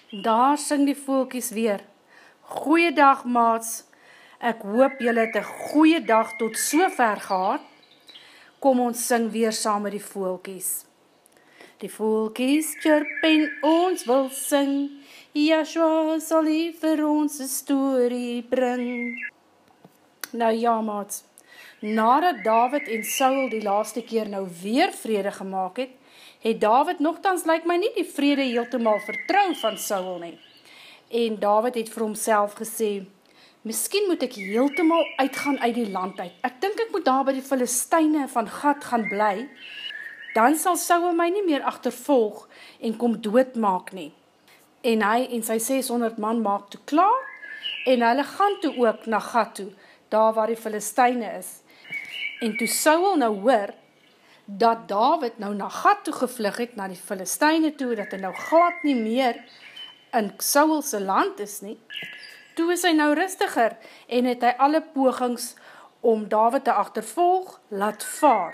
Daar sing die voeltjies weer. Goeiedag maats, ek hoop julle het 'n goeie dag tot sover gehad. Kom ons sing weer saam met die voeltjies. Die voeltjies chirp en ons wil sing, Joshua sal hier vir ons 'n storie bring. Nou ja maats, nadat Dawid en Saul die laaste keer nou weer vrede gemaak het, het Dawid nogtans lyk my nie die vrede heeltemal vertrou van Saul nie. En Dawid het vir homself gesê, miskien moet ek heeltemal uitgaan uit die land uit. Ek dink ek moet daar by die Filistyne van Gat gaan bly, dan sal Saul my nie meer agtervolg en kom doodmaak nie. En hy en sy 600 man maak toe klaar, en hulle gaan toe ook na Gat toe, daar waar die Filistyne is. En toe Saul nou hoor, dat Dawid nou na Gat toe gevlug het, na die Filistyne toe, dat hy nou glad nie meer in Saul se land is nie, toe is hy nou rustiger, en het hy alle pogings om Dawid te agtervolg, laat vaar.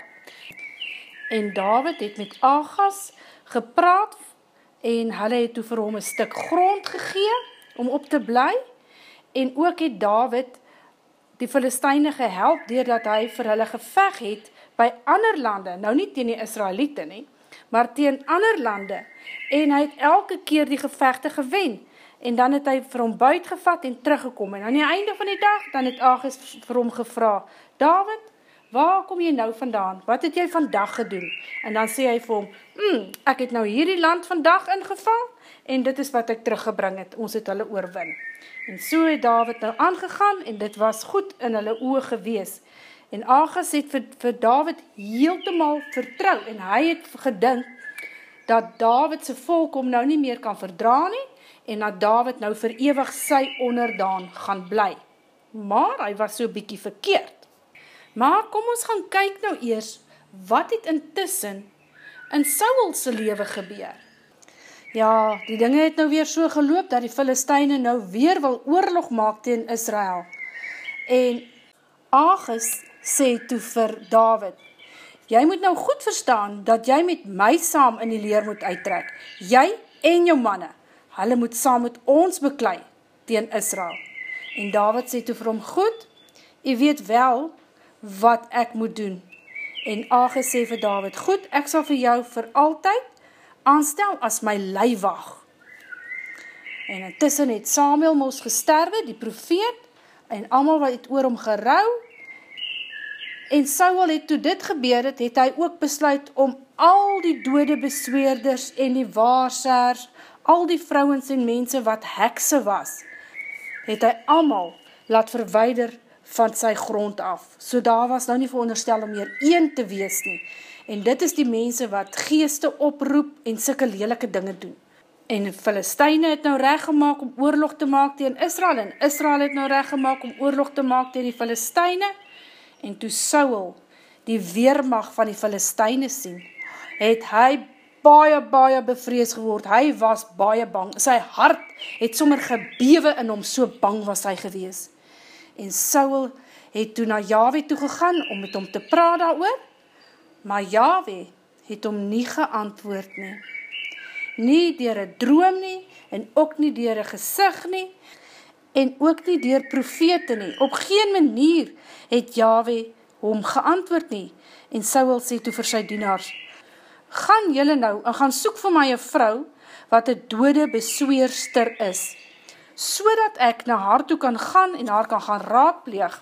En Dawid het met Agas gepraat, en hulle het toe vir hom 'n stuk grond gegee, om op te bly, en ook het Dawid die Filistyne gehelp, deurdat hy vir hulle geveg het, by ander lande, nou nie teen die Israeliete nie, maar teen ander lande, en hy het elke keer die gevegte gewen, en dan het hy vir hom buit gevat en teruggekom, en aan die einde van die dag, dan het Agas vir hom gevra, Dawid, waar kom jy nou vandaan? Wat het jy vandag gedoen? En dan sê hy vir hom, ek het nou hierdie land vandag ingeval, en dit is wat ek teruggebring het, ons het hulle oorwin. En so het Dawid nou aangegaan, en dit was goed in hulle oë gewees. En Agas het vir Dawid heeltemal vertrou, en hy het gedink, dat Dawid se volk hom nou nie meer kan verdra nie, en dat Dawid nou vir ewig sy onderdaan gaan bly. Maar hy was so bietjie verkeerd. Maar kom ons gaan kyk nou eers, wat het intussen in Saul se lewe gebeur? Ja, die dinge het nou weer so geloop, dat die Filistyne nou weer wil oorlog maak teen Israel. En Agas sê toe vir Dawid, jy moet nou goed verstaan, dat jy met my saam in die leer moet uittrek. Jy en jou manne, hulle moet saam met ons beklei teen Israel. En Dawid sê toe vir hom, goed, jy weet wel wat ek moet doen. En Agas sê vir Dawid, goed, ek sal vir jou vir altyd aanstel as my leiwag. En intussen het Samuel mos gesterwe, die profeet, en almal wat het oor hom gerou, en Saul het toe dit gebeur het, het hy ook besluit om al die dode besweerders en die waarsers, al die vrouens en mense wat hekse was, het hy almal laat verwyder van sy grond af. So daar was nou nie veronderstel om meer een te wees nie. En dit is die mense wat geeste oproep en sulke lelike dinge doen. En die Filistyne het nou reg gemaak om oorlog te maak teen Israel, en Israel het nou reg gemaak om oorlog te maak teen die Filistyne, en toe Saul die weermag van die Filistyne sien, het hy baie bevrees geword, hy was baie bang, sy hart het sommer gebewe in hom, so bang was hy gewees. En Saul het toe na Jahwe toe gegaan, om met hom te praat daaroor, maar Jahwe het hom nie geantwoord nie. Nie deur 'n droom nie, en ook nie deur 'n gesig nie, en ook nie deur profete nie. Op geen manier het Jahwe hom geantwoord nie. En Saul sê toe vir sy dienaars, gaan julle nou, en gaan soek vir my 'n vrou, wat 'n dode besweerster is, sodat ek na haar toe kan gaan, en haar kan gaan raadpleeg.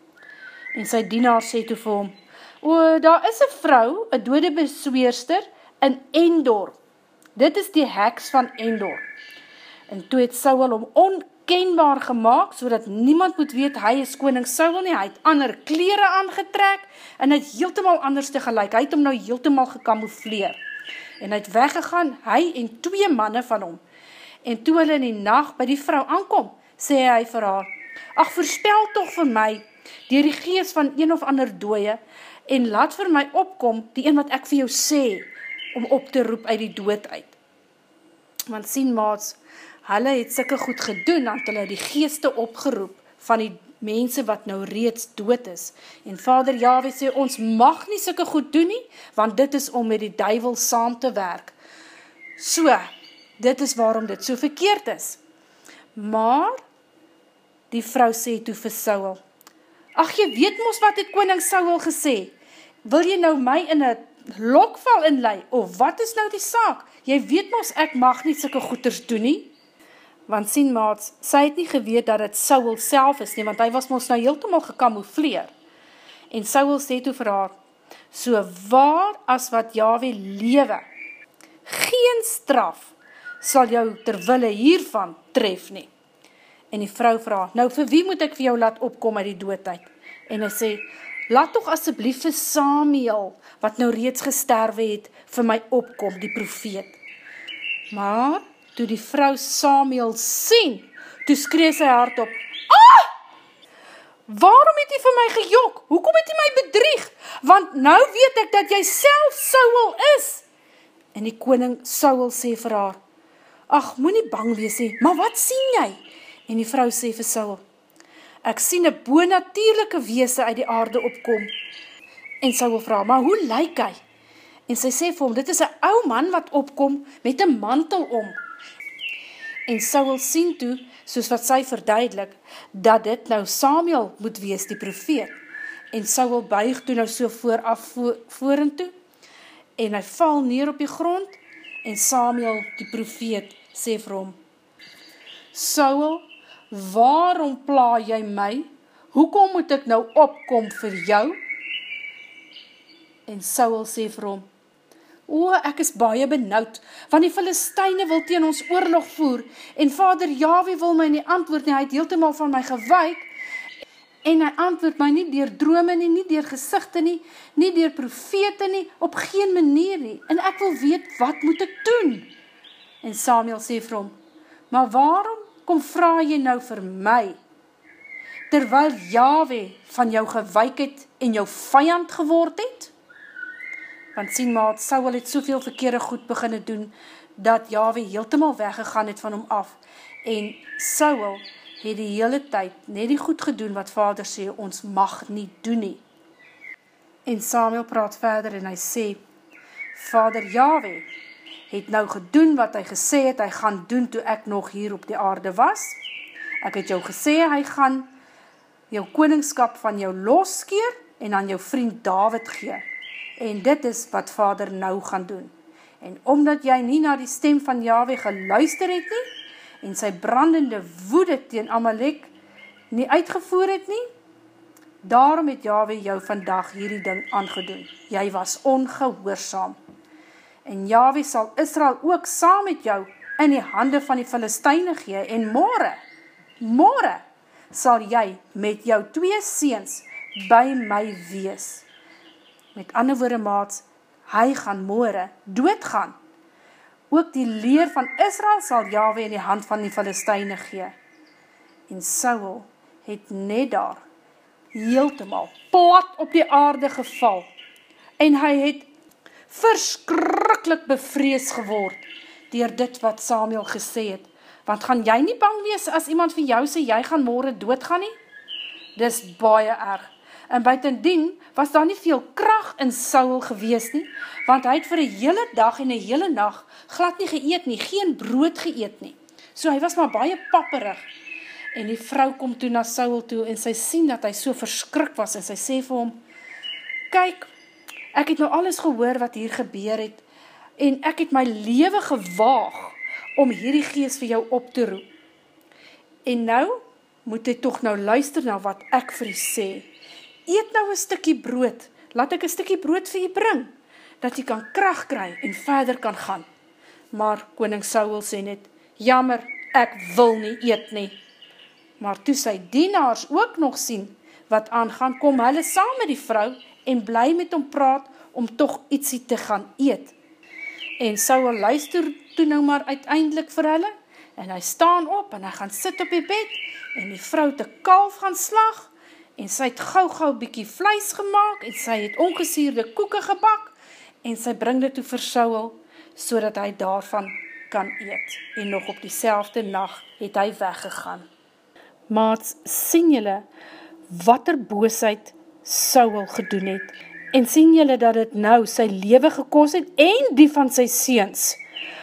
En sy dienaar sê toe vir hom, o, daar is 'n vrou, 'n dode besweerster, in Endor. Dit is die heks van Endor. En toe het Saul hom onkenbaar gemaak, sodat niemand moet weet, hy is koning Saul nie, hy het ander klere aangetrek, en hy het heeltemal anders te gelyk, hy het hom nou heeltemal gekamoufleer. En hy het weggegaan, hy en 2 manne van hom. En toe hulle in die nag by die vrou aankom, sê hy vir haar, ag, voorspel tog vir my, deur die gees van een of ander dooie, en laat vir my opkom, die een wat ek vir jou sê, om op te roep uit die dood uit. Want sien maats, hulle het sulke goed gedoen, want hulle het die geeste opgeroep, van die mense wat nou reeds dood is. En Vader Jahwe sê, ons mag nie sulke goed doen nie, want dit is om met die duiwel saam te werk. So, dit is waarom dit so verkeerd is. Maar, die vrou sê toe vir Saul, ag jy weet mos wat het koning Saul gesê, wil jy nou my in 'n lokval inlei, of wat is nou die saak? Jy weet mos ek mag nie sulke goeders doen nie, want sien maats, sy het nie geweet dat het Saul self is nie, want hy was mos nou heeltemal gekamoufleer, en Saul sê toe vir haar, so waar as wat Jahwe lewe, geen straf sal jou terwille hiervan tref nie. En die vrou vraag, nou vir wie moet ek vir jou laat opkom uit die doodheid? En hy sê, laat toch asseblief vir Samuel, wat nou reeds gesterwe het, vir my opkom, die profeet. Maar, toe die vrou Samuel sien, toe skree sy hardop, waarom het jy vir my gejok? Hoekom het jy my bedrieg? Want nou weet ek dat jy self Saul is. En die koning Saul sê vir haar, ag, moenie bang wees nie, maar wat sien jy? En die vrou sê vir Saul, ek sien 'n bonatuurlike wese uit die aarde opkom. En Saul vra, maar hoe lyk hy? En sy sê vir hom, dit is 'n ou man wat opkom met 'n mantel om. En Saul sien toe, soos wat sy verduidelik, dat dit nou Samuel moet wees, die profeet. En Saul buig toe nou so vooraf vorentoe, en hy val neer op die grond, en Samuel, die profeet, sê vir hom, Saul, waarom pla jy my? Hoekom moet ek nou opkom vir jou? En Saul sê vir hom, ek is baie benoud, want die Filistyne wil teen ons oorlog voer, en Vader Jahwe wil my nie antwoord nie, hy het heeltemal van my gewyk, en hy antwoord my nie deur drome nie, nie deur gesigte nie, nie deur profete nie, op geen manier nie, en ek wil weet, wat moet ek doen? En Samuel sê vir hom, maar waarom kom vra jy nou vir my, terwyl Jahwe van jou gewyk het, en jou vyand geword het? Want sien maat, Saul het soveel verkeerde goed beginne doen, dat Jahwe heeltemal weggegaan het van hom af, en Saul het die hele tyd net die goed gedoen wat Vader sê, ons mag nie doen nie. En Samuel praat verder en hy sê, Vader Jahwe het nou gedoen wat hy gesê het, hy gaan doen toe ek nog hier op die aarde was. Ek het jou gesê, hy gaan jou koningskap van jou losskeer, en aan jou vriend Dawid gee. En dit is wat Vader nou gaan doen. En omdat jy nie na die stem van Jahwe geluister het nie, en sy brandende woede teen Amalek nie uitgevoer het nie, daarom het Jahwe jou vandag hierdie ding aangedoen. Jy was ongehoorsaam. En Jahwe sal Israel ook saam met jou in die hande van die Filistyne gee, en môre sal jy met jou 2 seuns by my wees. Met ander woorde maats, hy gaan môre doodgaan. Ook die leer van Israel sal Jahwe in die hand van die Filistyne gee. En Saul het net daar heeltemal plat op die aarde geval. En hy het verskriklik bevrees geword deur dit wat Samuel gesê het. Want gaan jy nie bang wees as iemand vir jou sê, jy gaan môre doodgaan nie? Dis baie erg. En buitendien was daar nie veel krag in Saul gewees nie, want hy het vir 'n hele dag en 'n hele nag glad nie geëet nie, geen brood geëet nie. So hy was maar baie papperig. En die vrou kom toe na Saul toe en sy sien dat hy so verskrik was en sy sê vir hom, kyk, ek het nou alles gehoor wat hier gebeur het en ek het my lewe gewaag om hierdie gees vir jou op te roep. En nou moet jy tog nou luister na wat ek vir jy sê. Eet nou 'n stukkie brood, laat ek 'n stukkie brood vir jy bring, dat jy kan krag kry en verder kan gaan. Maar koning Saul sê net, jammer, ek wil nie eet nie. Maar toe sy dienaars ook nog sien wat aangaan, kom hulle saam met die vrou en bly met hom praat om tog ietsie te gaan eet. En Saul luister toe nou maar uiteindelik vir hulle, en hy staan op en hy gaan sit op die bed, en die vrou het 'n kalf gaan slag, en sy het gou bietjie vleis gemaak, en sy het ongesuurde koeke gebak, en sy bring dit toe vir Saul, sodat hy daarvan kan eet. En nog op dieselfde nag het hy weggegaan. Maats, sien julle watter boosheid Saul gedoen het? En sien julle dat dit nou sy lewe gekos het en die van sy seuns?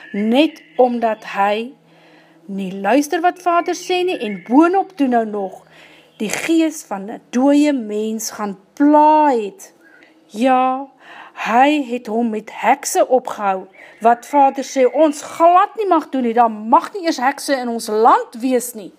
net omdat hy nie luister wat Vader sê nie, en boonop toe nou nog die gees van 'n dooie mens gaan pla het. Ja, hy het hom met hekse opgehou, wat Vader sê, ons glad nie mag doen nie, daar mag nie eers hekse in ons land wees nie.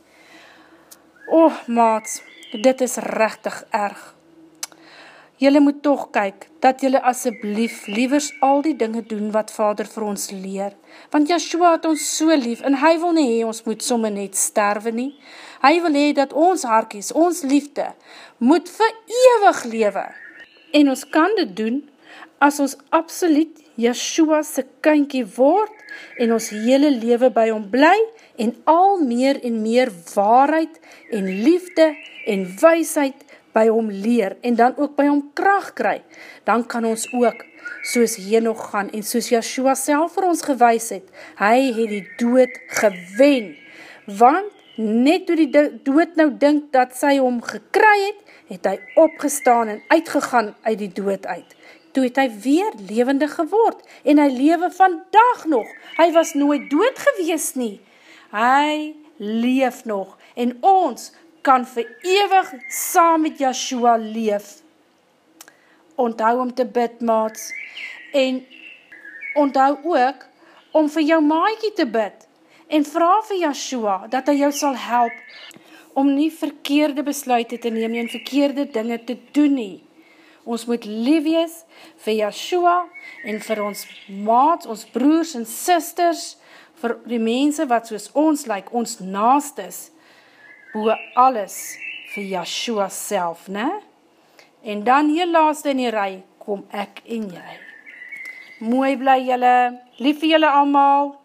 Maats, dit is regtig erg. Julle moet tog kyk, dat julle asseblief liewers al die dinge doen wat Vader vir ons leer. Want Yeshua het ons so lief, en hy wil nie hê ons moet sommer net sterwe nie. Hy wil hê dat ons hartjies, ons liefde, moet vir ewig lewe. En ons kan dit doen, as ons absoluut Yeshua se kindjie word, en ons hele lewe by hom bly, en al meer en meer waarheid, en liefde, en wysheid, by hom leer, en dan ook by hom krag kry, dan kan ons ook, soos Henog gaan, en soos Yeshua self vir ons gewys het, hy het die dood gewen, want net toe die dood nou dink dat sy hom gekry het, het hy opgestaan en uitgegaan uit die dood uit. Toe het hy weer lewendig geword, en hy lewe vandag nog, hy was nooit dood gewees nie, hy leef nog, en ons kan vir ewig saam met Yeshua leef. Onthou om te bid, maats, en onthou ook om vir jou maatjie te bid, en vra vir Yeshua, dat hy jou sal help, om nie verkeerde besluite te neem, en verkeerde dinge te doen nie. Ons moet lief wees vir Yeshua, en vir ons maats, ons broers en susters, vir die mense wat soos ons lyk, ons naastes, bo alles vir Yeshua self, ne? En dan hier laaste in die ry, kom ek en jy. Mooi bly julle, lief vir julle almal.